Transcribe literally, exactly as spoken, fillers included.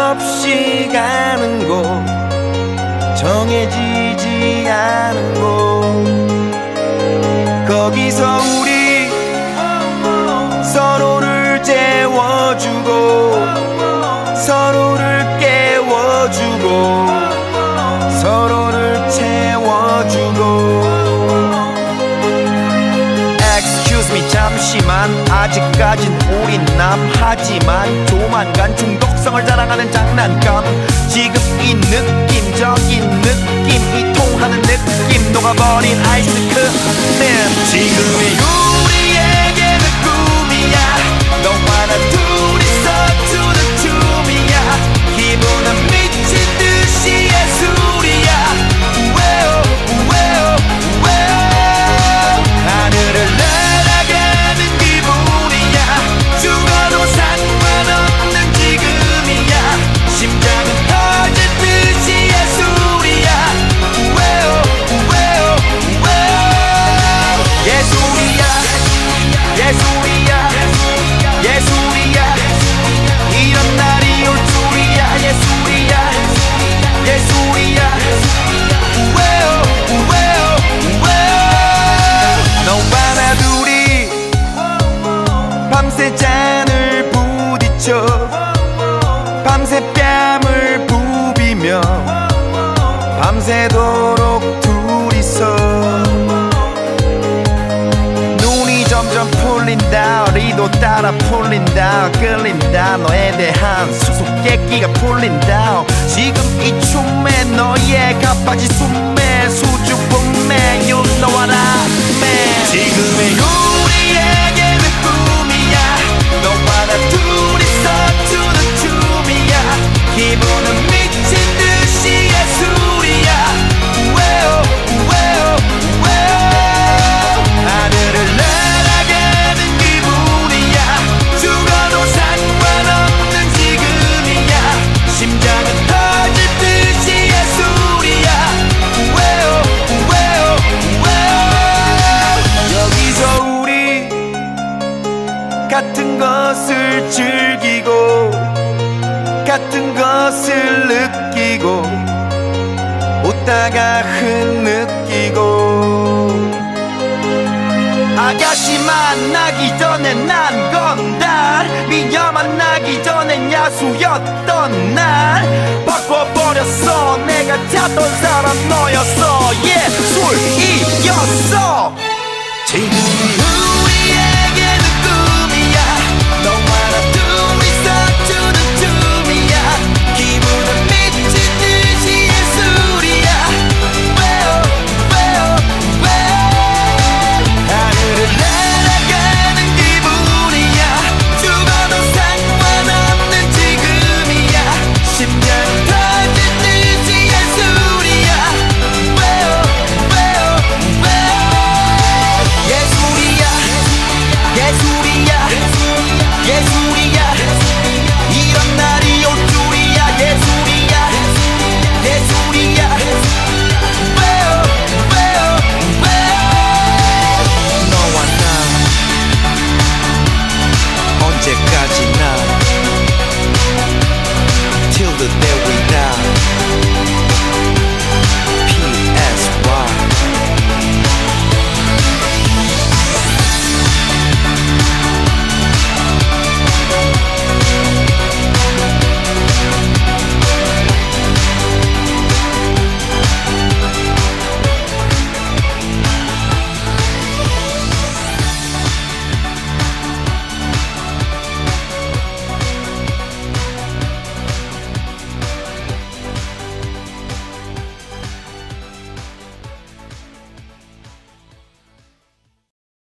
없이 가는 곳, 정해지지 않은 곳, 거기서 우리 서로를 재워주고 서로를 깨워주고 서로를 채워주고. Excuse me 잠시만, 아직까진 우린 남하지만 조만간 중독성을 자랑하는 장난감. 지금 이 느낌적인 느낌, 이 통하는 느낌, 녹아버린 아이스크림. 지금의 우리에게는 꿈이야, 너와 나 둘이서 추는 춤이야. 기분은 미친 듯이 예술이야. 우웨오 우웨오 우웨오. 하늘을 날아가는 기분이야. 죽어도 상관없는 지금이야. 심장은 터질 듯이 예술이야. 우웨오 우웨오 우웨오. 예술이야 예술이야 예술이야. 이런 날이 올 줄이야. 예술이야 예술이야. 우웨오 우웨오 우웨오. 너와 나 둘이 밤새 잔을 부딪혀 밤새 뺨을 부비며 밤새도록 둘이서 눈이 점점 풀린다, 어리도 따라 풀린다, 끌린다, 너에 대한 수수께끼가 풀린다. 지금 이 춤에 너의 가빠지 숨에 수줍음에 You know what I mean. 지금의 우리에게는 꿈이야, 너와 나 둘이서 추는 춤이야. 기분은 미친 듯이 예술이야. 우웨오 우웨오 우웨오. 하늘을 날아가는 기분이야. 죽어도 상관없는 지금이야. 심장은 터질 듯이 예술이야. 우웨오 우웨오 우웨오. 여기서 우리 같은 것을 즐기고 같은 것을 느끼고 웃다가 흐느끼고. 아가씨 만나기 전에 난 건달, 미녀 만나기 전엔 야수였던 날. 바꿔버렸어, 내가 찾던 사람 너였어. 예술이었어. 지금이